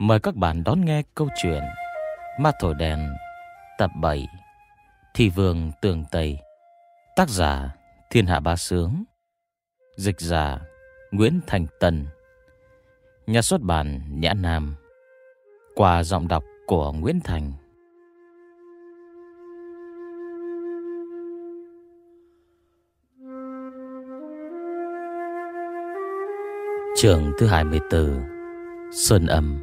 Mời các bạn đón nghe câu chuyện Ma Thổi Đèn tập 7 Thị Vương Tường Tây. Tác giả Thiên Hạ Bá Sướng. Dịch giả Nguyễn Thành Tân. Nhà xuất bản Nhã Nam. Qua giọng đọc của Nguyễn Thành. Chương thứ 24. Sơn Âm.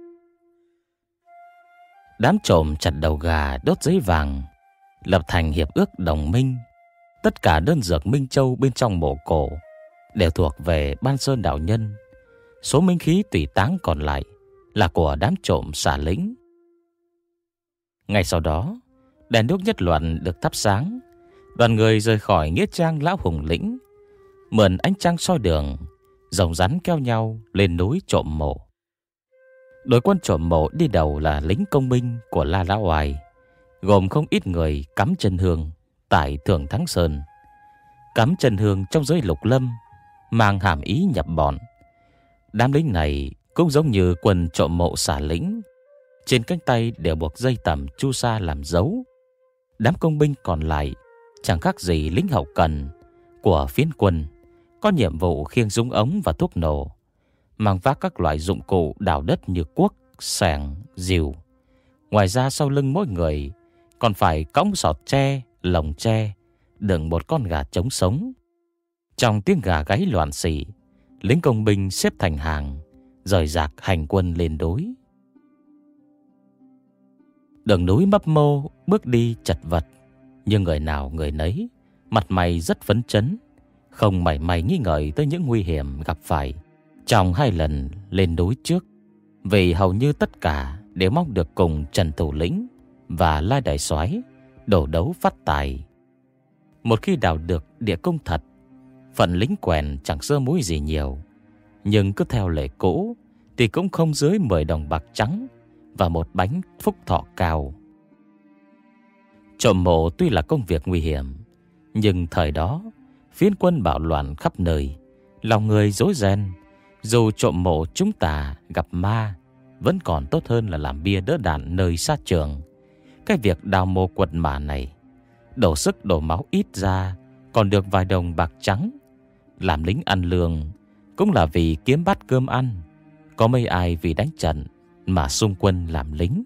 Đám trộm chặt đầu gà, đốt giấy vàng, lập thành hiệp ước đồng minh. Tất cả đơn dược Minh Châu bên trong mộ cổ đều thuộc về Ban Sơn đạo nhân. Số minh khí tùy táng còn lại là của đám trộm xả lính. Ngay sau đó, đèn đuốc nhất loạt được thắp sáng. Đoàn người rời khỏi nghĩa trang Lão Hùng Lĩnh, mượn ánh trăng soi đường, rồng rắn kéo nhau lên núi trộm mộ. Đội quân trộm mộ đi đầu là lính công binh của La Lão Oai, gồm không ít người cắm chân hương tại Thượng Thắng Sơn. Cắm chân hương trong giới lục lâm mang hàm ý nhập bọn. Đám lính này cũng giống như quân trộm mộ xả lính, trên cánh tay đều buộc dây tằm chu sa làm dấu. Đám công binh còn lại chẳng khác gì lính hậu cần của phiến quân, có nhiệm vụ khiêng súng ống và thuốc nổ, mang vác các loại dụng cụ đào đất như cuốc, xẻng, rìu. Ngoài ra sau lưng mỗi người còn phải cõng sọt tre, lồng tre đựng một con gà trống sống. Trong tiếng gà gáy loạn xỉ, lính công binh xếp thành hàng, rời rạc hành quân lên núi. Đường núi mấp mô, bước đi chật vật, nhưng người nào người nấy mặt mày rất phấn chấn, không mảy may nghi ngờ tới những nguy hiểm gặp phải trong 2 lần lên núi trước, vì hầu như tất cả đều mong được cùng Trần Thủ Lĩnh và Lai Đại Soái đổ đấu phát tài. Một khi đào được địa cung thật, phận lính quèn chẳng sơ muối gì nhiều, nhưng cứ theo lệ cũ thì cũng không dưới 10 đồng bạc trắng và một bánh phúc thọ cao. Trộm mộ tuy là công việc nguy hiểm, nhưng thời đó phiến quân bạo loạn khắp nơi, lòng người rối ren. Dù trộm mộ chúng ta gặp ma, vẫn còn tốt hơn là làm bia đỡ đạn nơi sát trường. Cái việc đào mộ quật mả này, đổ sức đổ máu ít ra còn được vài đồng bạc trắng. Làm lính ăn lương cũng là vì kiếm bát cơm ăn, có mấy ai vì đánh trận mà xung quân làm lính.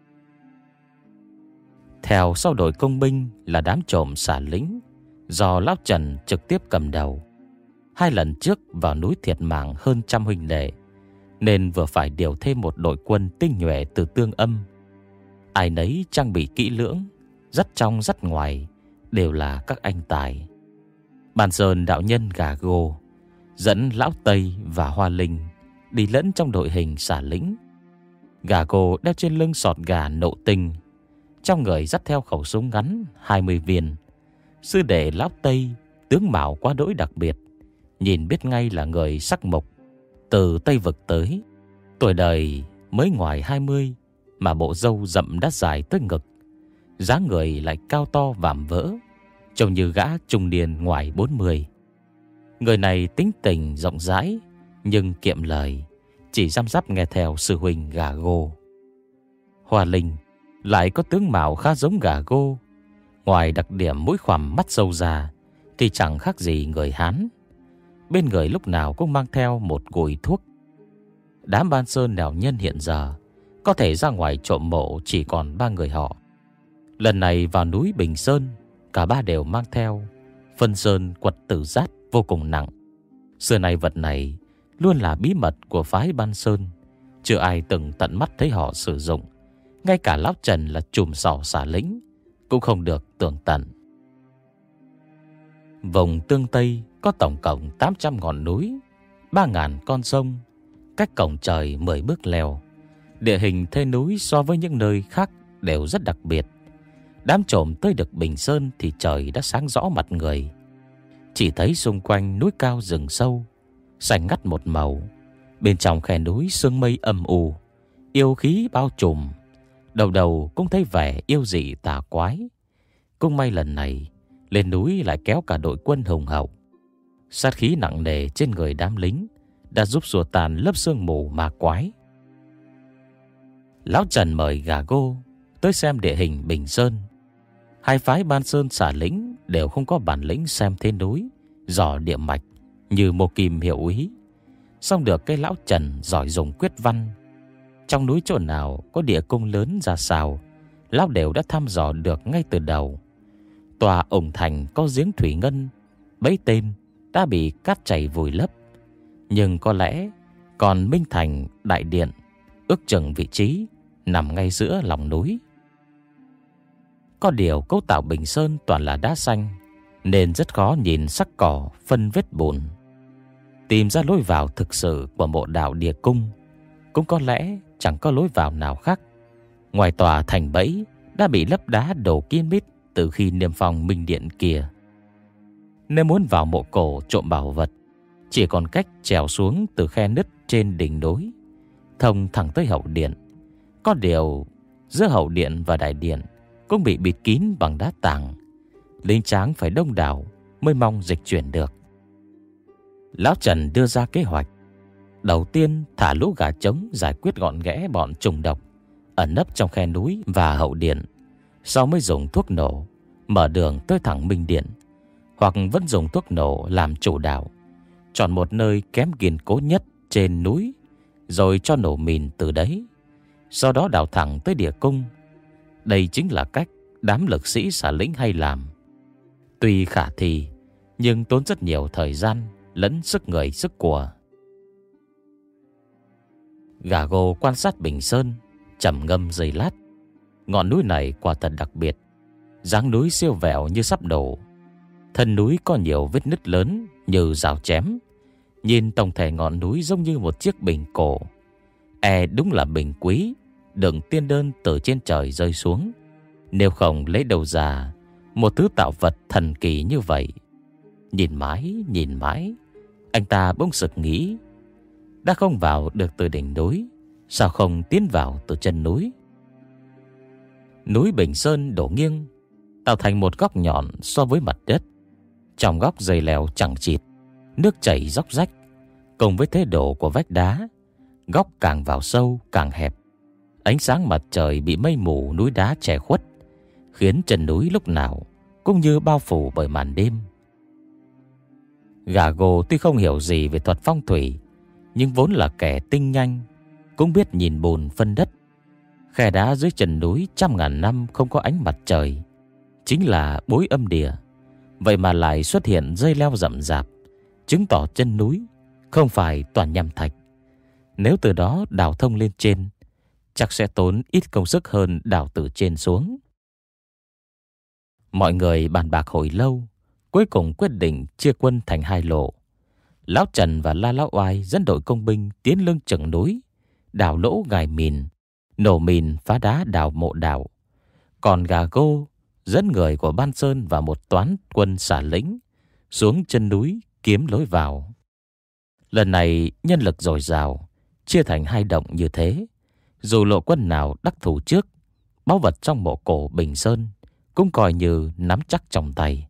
Theo sau đội công binh là đám trộm xả lính do Lão Trần trực tiếp cầm đầu. 2 lần trước vào núi thiệt mạng hơn 100 huynh đệ, nên vừa phải điều thêm một đội quân tinh nhuệ từ Tương Âm. Ai nấy trang bị kỹ lưỡng, dắt trong dắt ngoài đều là các anh tài. Ban Sơn đạo nhân Gà Gô dẫn Lão Tây và Hoa Linh đi lẫn trong đội hình xả lính. Gà Gô đeo trên lưng sọt gà nộ tinh, trong người dắt theo khẩu súng ngắn 20 viên. Sư đệ Lão Tây tướng mạo quá đỗi đặc biệt, nhìn biết ngay là người sắc mộc từ Tây Vực tới. Tuổi đời mới ngoài 20 mà bộ râu rậm đắt dài tới ngực, dáng người lại cao to vạm vỡ, trông như gã trung niên ngoài 40. Người này tính tình rộng rãi nhưng kiệm lời, chỉ răm rắp nghe theo sư huynh Gà Gô. Hoa Linh lại có tướng mạo khá giống Gà Gô, ngoài đặc điểm mũi khoằm mắt sâu ra thì chẳng khác gì người Hán. Bên người lúc nào cũng mang theo một gùi thuốc. Đám Ban Sơn đạo nhân hiện giờ có thể ra ngoài trộm mộ chỉ còn 3 người họ. Lần này vào núi Bình Sơn, cả 3 đều mang theo phân sơn quật tử giát vô cùng nặng. Xưa nay vật này luôn là bí mật của phái Ban Sơn, chưa ai từng tận mắt thấy họ sử dụng. Ngay cả Lão Trần là trùm sỏ xả lính cũng không được tường tận. Vùng Tương Tây có tổng cộng 800 ngọn núi, 3.000 con sông, cách cổng trời 10 bước leo. Địa hình thê núi so với những nơi khác đều rất đặc biệt. Đám trộm tới được Bình Sơn thì trời đã sáng rõ mặt người. Chỉ thấy xung quanh núi cao rừng sâu, xanh ngắt một màu. Bên trong khe núi sương mây âm u, yêu khí bao trùm. Đầu đầu cũng thấy vẻ yêu dị tà quái. Cũng may lần này lên núi lại kéo cả đội quân hùng hậu. Sát khí nặng nề trên người đám lính đã giúp xua tan lớp sương mù ma quái. Lão Trần mời Gà Gô tới xem địa hình Bình Sơn. Hai phái Ban Sơn Xà Lĩnh đều không có bản lĩnh xem thế núi, dò địa mạch như Mộ Kim hiệu úy. Song được cái lão Trần giỏi dùng quyết văn. Trong núi chỗ nào có địa cung lớn ra sao, lão đều đã thăm dò được ngay từ đầu. Tòa ổng thành có giếng thủy ngân, bấy tên đã bị cát chảy vùi lấp. Nhưng có lẽ còn Minh Thành đại điện, ước chừng vị trí nằm ngay giữa lòng núi. Có điều cấu tạo Bình Sơn toàn là đá xanh, nên rất khó nhìn sắc cỏ phân vết bùn. Tìm ra lối vào thực sự của mộ đạo địa cung cũng có lẽ chẳng có lối vào nào khác. Ngoài tòa thành bẫy đã bị lấp đá đổ kín mít từ khi niêm phong Minh Điện kia. Nếu muốn vào mộ cổ trộm bảo vật, chỉ còn cách trèo xuống từ khe nứt trên đỉnh núi, thông thẳng tới hậu điện. Có điều giữa hậu điện và đại điện cũng bị bịt kín bằng đá tảng, lính tráng phải đông đảo mới mong dịch chuyển được. Lão Trần đưa ra kế hoạch. Đầu tiên thả lũ gà trống giải quyết gọn ghẽ bọn trùng độc ẩn nấp trong khe núi và hậu điện. Sau mới dùng thuốc nổ mở đường tới thẳng Minh Điện, hoặc vẫn dùng thuốc nổ làm chủ đạo, chọn một nơi kém kiên cố nhất trên núi, rồi cho nổ mìn từ đấy, sau đó đào thẳng tới địa cung. Đây chính là cách đám lực sĩ Xà Lĩnh hay làm. Tuy khả thi, nhưng tốn rất nhiều thời gian lẫn sức người sức của. Gà Gô quan sát Bình Sơn, trầm ngâm giây lát. Ngọn núi này quả thật đặc biệt, dáng núi siêu vẹo như sắp đổ. Thân núi có nhiều vết nứt lớn như rào chém. Nhìn tổng thể ngọn núi giống như một chiếc bình cổ. Đúng là bình quý, đựng tiên đơn từ trên trời rơi xuống. Nếu không lấy đâu ra một thứ tạo vật thần kỳ như vậy. Nhìn mãi, anh ta bỗng sực nghĩ, đã không vào được từ đỉnh núi, sao không tiến vào từ chân núi? Núi Bình Sơn đổ nghiêng, tạo thành một góc nhọn so với mặt đất. Trong góc dày lèo chẳng chịt, nước chảy róc rách. Cùng với thế độ của vách đá, góc càng vào sâu càng hẹp. Ánh sáng mặt trời bị mây mù núi đá che khuất, khiến chân núi lúc nào cũng như bao phủ bởi màn đêm. Gà Gô tuy không hiểu gì về thuật phong thủy, nhưng vốn là kẻ tinh nhanh, cũng biết nhìn bùn phân đất. Khe đá dưới chân núi trăm ngàn năm không có ánh mặt trời, chính là bối âm địa. Vậy mà lại xuất hiện dây leo rậm rạp, chứng tỏ chân núi không phải toàn nham thạch. Nếu từ đó đào thông lên trên, chắc sẽ tốn ít công sức hơn đào từ trên xuống. Mọi người bàn bạc hồi lâu, cuối cùng quyết định chia quân thành hai lộ. Lão Trần và La Lão Oai dẫn đội công binh tiến lưng chừng núi, đào lỗ gài mìn, nổ mìn phá đá đào mộ đạo. Còn Gà Gô dẫn người của Ban Sơn và một toán quân Xà Lĩnh xuống chân núi kiếm lối vào. Lần này nhân lực dồi dào, chia thành hai động như thế. Dù lộ quân nào đắc thủ trước, báu vật trong mộ cổ Bình Sơn cũng coi như nắm chắc trong tay.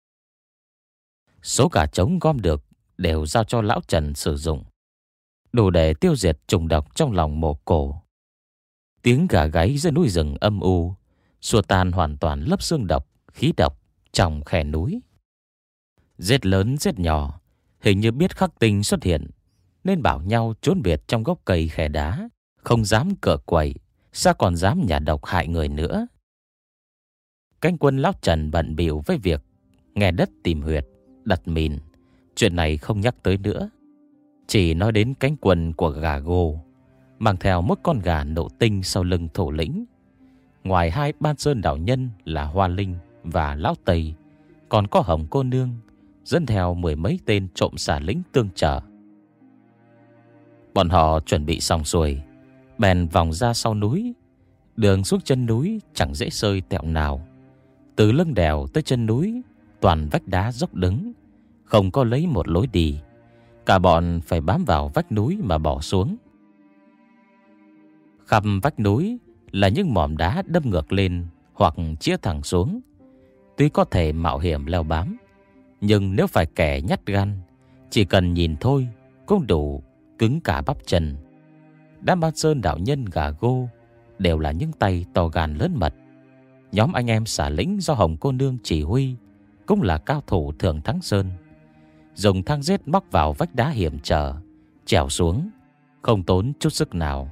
Số gà trống gom được đều giao cho Lão Trần sử dụng, đủ để tiêu diệt trùng độc trong lòng mộ cổ. Tiếng gà gáy dưới núi rừng âm u xua tan hoàn toàn lớp xương độc, khí độc trong khe núi. Rết lớn rết nhỏ hình như biết khắc tinh xuất hiện, nên bảo nhau trốn biệt trong gốc cây khe đá, không dám cựa quậy, sao còn dám nhả độc hại người nữa. Cánh quân Lão Trần bận bịu với việc nghe đất tìm huyệt, đặt mìn. Chuyện này không nhắc tới nữa, chỉ nói đến cánh quân của Gà Gô mang theo một con gà nộ tinh sau lưng thủ lĩnh. Ngoài hai Ban Sơn đạo nhân là Hoa Linh và Lão Tây, còn có Hồng Cô Nương dẫn theo 10 mấy tên trộm Xà Lĩnh tương trợ. Bọn họ chuẩn bị xong xuôi, bèn vòng ra sau núi. Đường xuống chân núi chẳng dễ sơi tẹo nào. Từ lưng đèo tới chân núi toàn vách đá dốc đứng, không có lấy một lối đi. Cả bọn phải bám vào vách núi mà bỏ xuống. Khắp vách núi là những mỏm đá đâm ngược lên hoặc chĩa thẳng xuống. Tuy có thể mạo hiểm leo bám, nhưng nếu phải kẻ nhát gan, chỉ cần nhìn thôi cũng đủ cứng cả bắp chân. Đám Ban Sơn đạo nhân Gà Gô đều là những tay to gan lớn mật. Nhóm anh em xả lĩnh do Hồng cô nương chỉ huy cũng là cao thủ thượng thắng sơn, dùng thang giết móc vào vách đá hiểm trở, trèo xuống, không tốn chút sức nào.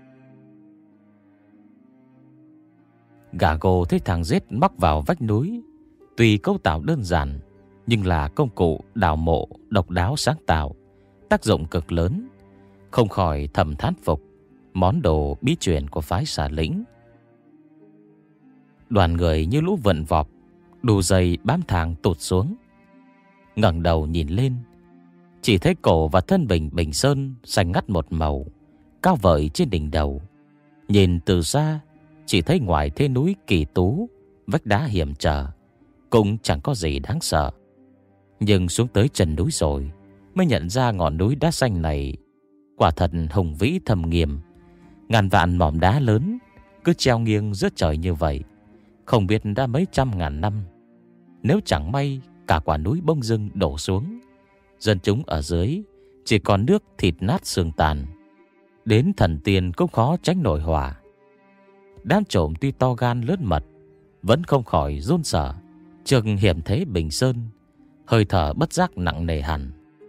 Gà gô thấy thang giết móc vào vách núi, tuy cấu tạo đơn giản nhưng là công cụ đào mộ độc đáo sáng tạo, tác dụng cực lớn, không khỏi thầm thán phục món đồ bí truyền của phái xả lĩnh. Đoàn người như lũ vượn vọp, đu dây bám thang tụt xuống. Ngẩng đầu nhìn lên, chỉ thấy cổ và thân Bình Sơn xanh ngắt một màu, cao vời trên đỉnh đầu. Nhìn từ xa, chỉ thấy ngoài thế núi kỳ tú, vách đá hiểm trở, cũng chẳng có gì đáng sợ. Nhưng xuống tới chân núi rồi, mới nhận ra ngọn núi đá xanh này quả thật hùng vĩ thâm nghiêm. Ngàn vạn mỏm đá lớn cứ treo nghiêng giữa trời như vậy, không biết đã mấy trăm ngàn năm. Nếu chẳng may cả quả núi bông dưng đổ xuống, dân chúng ở dưới chỉ còn nước thịt nát xương tàn, đến thần tiên cũng khó tránh nổi hỏa. Đám trộm tuy to gan lớn mật, vẫn không khỏi run sợ trước hiểm thế Bình Sơn, hơi thở bất giác nặng nề hẳn.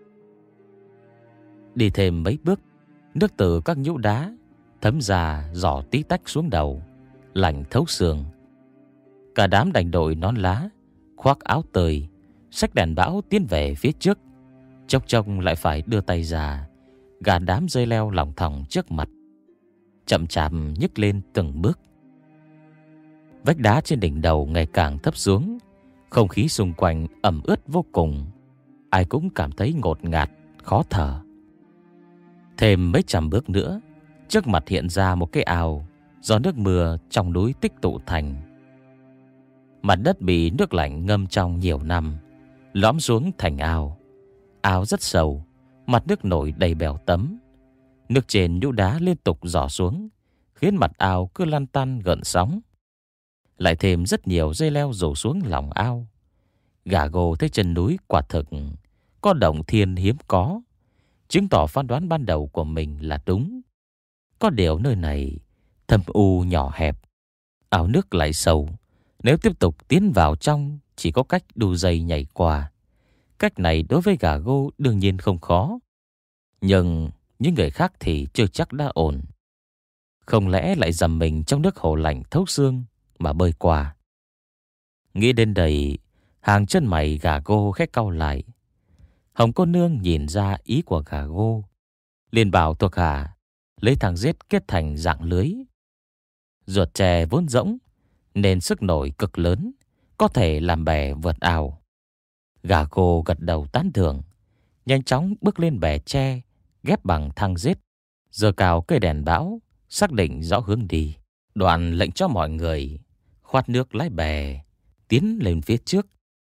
Đi thêm mấy bước, nước từ các nhũ đá thấm ra giỏ tí tách xuống đầu, lạnh thấu xương. Cả đám đành đội nón lá, khoác áo tơi, xách đèn bão tiến về phía trước. Chốc chốc lại phải đưa tay ra gạt đám dây leo lỏng thòng trước mặt, chậm chạp nhấc lên từng bước. Vách đá trên đỉnh đầu ngày càng thấp xuống, không khí xung quanh ẩm ướt vô cùng, ai cũng cảm thấy ngột ngạt, khó thở. Thêm mấy trăm bước nữa, trước mặt hiện ra một cái ao do nước mưa trong núi tích tụ thành. Mặt đất bị nước lạnh ngâm trong nhiều năm, lõm xuống thành ao. Ao rất sâu, mặt nước nổi đầy bèo tấm. Nước trên nhũ đá liên tục rỏ xuống, khiến mặt ao cứ lăn tăn gợn sóng. Lại thêm rất nhiều dây leo rủ xuống lòng ao. Gà gô thấy chân núi quả thực có động thiên hiếm có, chứng tỏ phán đoán ban đầu của mình là đúng. Có điều nơi này thâm u nhỏ hẹp, ao nước lại sâu, nếu tiếp tục tiến vào trong chỉ có cách đu dây nhảy qua. Cách này đối với gà gô đương nhiên không khó, nhưng những người khác thì chưa chắc đã ổn. Không lẽ lại dầm mình trong nước hồ lạnh thấu xương mà bơi qua? Nghĩ đến đây, hàng chân mày gà gô khẽ cau lại. Hồng cô nương nhìn ra ý của gà gô, liền bảo thuộc hạ lấy thang giết kết thành dạng lưới. Ruột tre vốn rỗng nên sức nổi cực lớn, có thể làm bè vượt ao. Gà gô gật đầu tán thưởng, nhanh chóng bước lên bè tre ghép bằng thang giết, giơ cao cây đèn bão, xác định rõ hướng đi. Đoạn lệnh cho mọi người khoát nước lái bè tiến lên phía trước.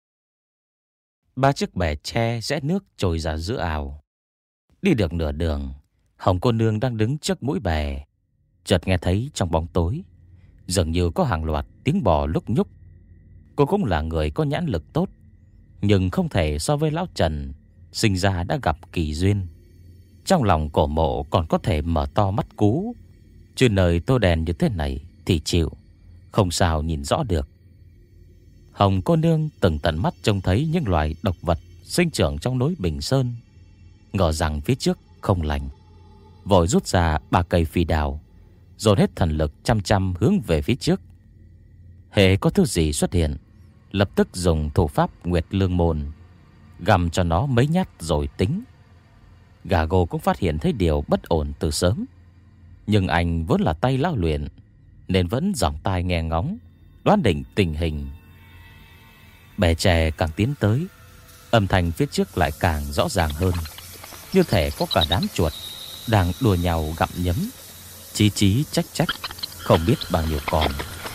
3 chiếc bè tre rẽ nước trồi ra giữa ao. Đi được nửa đường, Hồng cô nương đang đứng trước mũi bè, chợt nghe thấy trong bóng tối dường như có hàng loạt tiếng bò lúc nhúc. Cô cũng là người có nhãn lực tốt, nhưng không thể so với lão Trần sinh ra đã gặp kỳ duyên. Trong lòng cổ mộ còn có thể mở to mắt cú, chứ nơi tô đèn như thế này thì chịu, không sao nhìn rõ được. Hồng cô nương từng tận mắt trông thấy những loài độc vật sinh trưởng trong núi Bình Sơn, ngờ rằng phía trước không lành, vội rút ra 3 cây phi đào, dồn hết thần lực chăm chăm hướng về phía trước. Hễ có thứ gì xuất hiện, lập tức dùng thủ pháp Nguyệt Lương Môn găm cho nó mấy nhát rồi tính. Gà gô cũng phát hiện thấy điều bất ổn từ sớm, nhưng anh vốn là tay lão luyện nên vẫn dòng tai nghe ngóng, đoán định tình hình. Bè tre càng tiến tới, âm thanh phía trước lại càng rõ ràng hơn, như thể có cả đám chuột đang đùa nhau gặm nhấm, chí chí trách trách, không biết bao nhiêu con.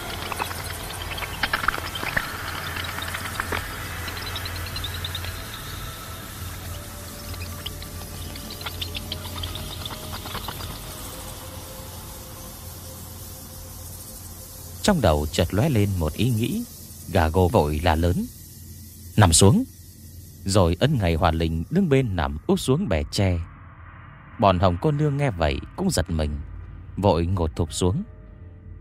Trong đầu chợt lóe lên một ý nghĩ, gà gô vội la lớn: "Nằm xuống!" Rồi ấn ngày Hòa Linh đứng bên nằm úp xuống bè tre. Bọn Hồng cô nương nghe vậy cũng giật mình, vội ngồi thụp xuống.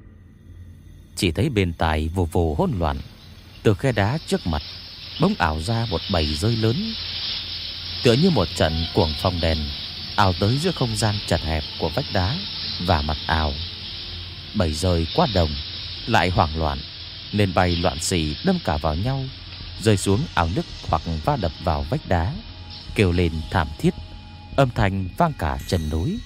Chỉ thấy bên tai vù vù hỗn loạn. Từ khe đá trước mặt bỗng ảo ra một bầy rơi lớn, tựa như một trận cuồng phong đèn ảo tới giữa không gian chật hẹp của vách đá và mặt ảo. Bầy rơi quá đông, lại hoảng loạn nên bay loạn xì đâm cả vào nhau, rơi xuống ảo nứt hoặc va đập vào vách đá, kêu lên thảm thiết, âm thanh vang cả chân núi.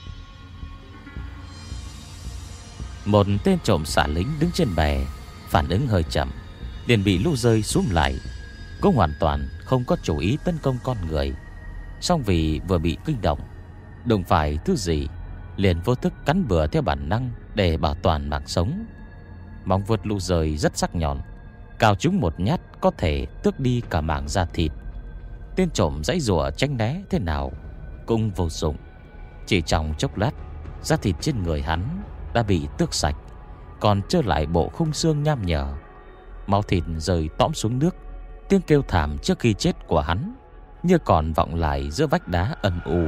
Một tên trộm xả lính đứng trên bè phản ứng hơi chậm, liền bị lũ rơi xuống lại. Cũng hoàn toàn không có chủ ý tấn công con người, song vì vừa bị kinh động, đụng phải thứ gì liền vô thức cắn bừa theo bản năng để bảo toàn mạng sống. Móng vuốt lũ rơi rất sắc nhọn, cào chúng một nhát có thể tước đi cả mảng da thịt. Tên trộm giãy giụa tránh né thế nào cũng vô dụng. Chỉ trong chốc lát, da thịt trên người hắn đã bị tước sạch, còn trơ lại bộ khung xương nham nhở. Máu thịt rơi tõm xuống nước. Tiếng kêu thảm trước khi chết của hắn như còn vọng lại giữa vách đá âm u.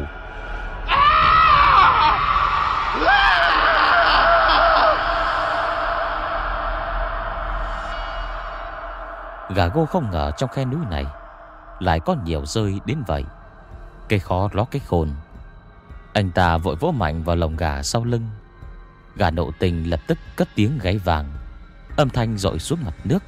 Gà Gô không ngờ trong khe núi này lại có nhiều rơi đến vậy. Cây khó ló cái khôn. Anh ta vội vỗ mạnh vào lồng gà sau lưng. Gà nộ tình lập tức cất tiếng gáy vàng, âm thanh dội xuống mặt nước.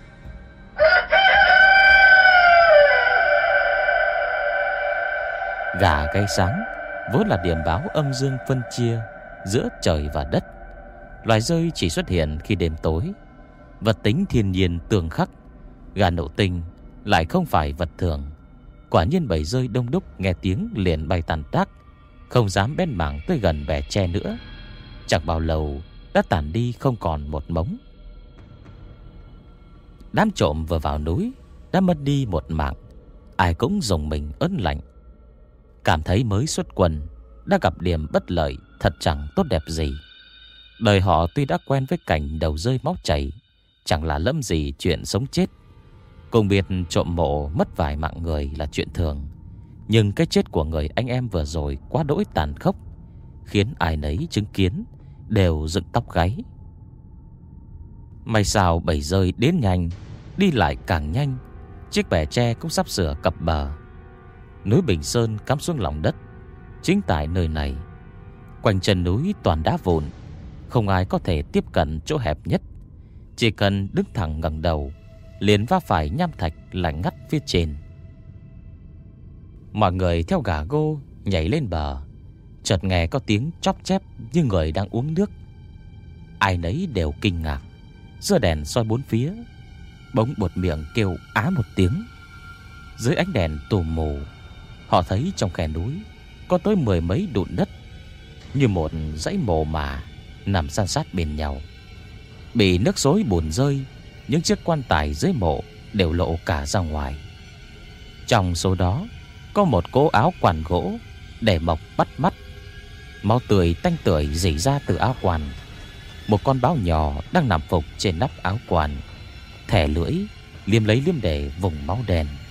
Gà gáy sáng vốn là điểm báo âm dương phân chia giữa trời và đất. Loài rơi chỉ xuất hiện khi đêm tối, vật tính thiên nhiên tường khắc. Gà nộ tinh lại không phải vật thường. Quả nhiên bầy rơi đông đúc nghe tiếng liền bay tàn tác, không dám bén mảng tới gần bè tre nữa. Chẳng bao lâu đã tàn đi không còn một mống. Đám trộm vừa vào núi đã mất đi một mạng, ai cũng rùng mình ớn lạnh. Cảm thấy mới xuất quân đã gặp điểm bất lợi thật chẳng tốt đẹp gì. Đời họ tuy đã quen với cảnh đầu rơi máu chảy, chẳng là lẫm gì chuyện sống chết. Cùng biết trộm mộ mất vài mạng người là chuyện thường, nhưng cái chết của người anh em vừa rồi quá đỗi tàn khốc, khiến ai nấy chứng kiến đều dựng tóc gáy. May sao bầy rơi đến nhanh, đi lại càng nhanh. Chiếc bè tre cũng sắp sửa cập bờ. Núi Bình Sơn cắm xuống lòng đất. Chính tại nơi này, quanh chân núi toàn đá vụn, không ai có thể tiếp cận chỗ hẹp nhất. Chỉ cần đứng thẳng ngẩng đầu liền va phải nham thạch lạnh ngắt phía trên. Mọi người theo Gà Gô nhảy lên bờ, chợt nghe có tiếng chóp chép như người đang uống nước. Ai nấy đều kinh ngạc, giơ đèn soi bốn phía. Bỗng buột miệng kêu á một tiếng. Dưới ánh đèn tù mù, họ thấy trong khe núi có tới 10 mấy đụn đất, như một dãy mồ mả nằm san sát bên nhau. Bị nước xối bùn rơi, những chiếc quan tài dưới mộ đều lộ cả ra ngoài. Trong số đó có một cỗ áo quan gỗ để mộc bắt mắt. Máu tươi tanh tưởi rỉ ra từ áo quan. Một con báo nhỏ đang nằm phục trên nắp áo quan, thè lưỡi liếm lấy liếm để vùng máu đen.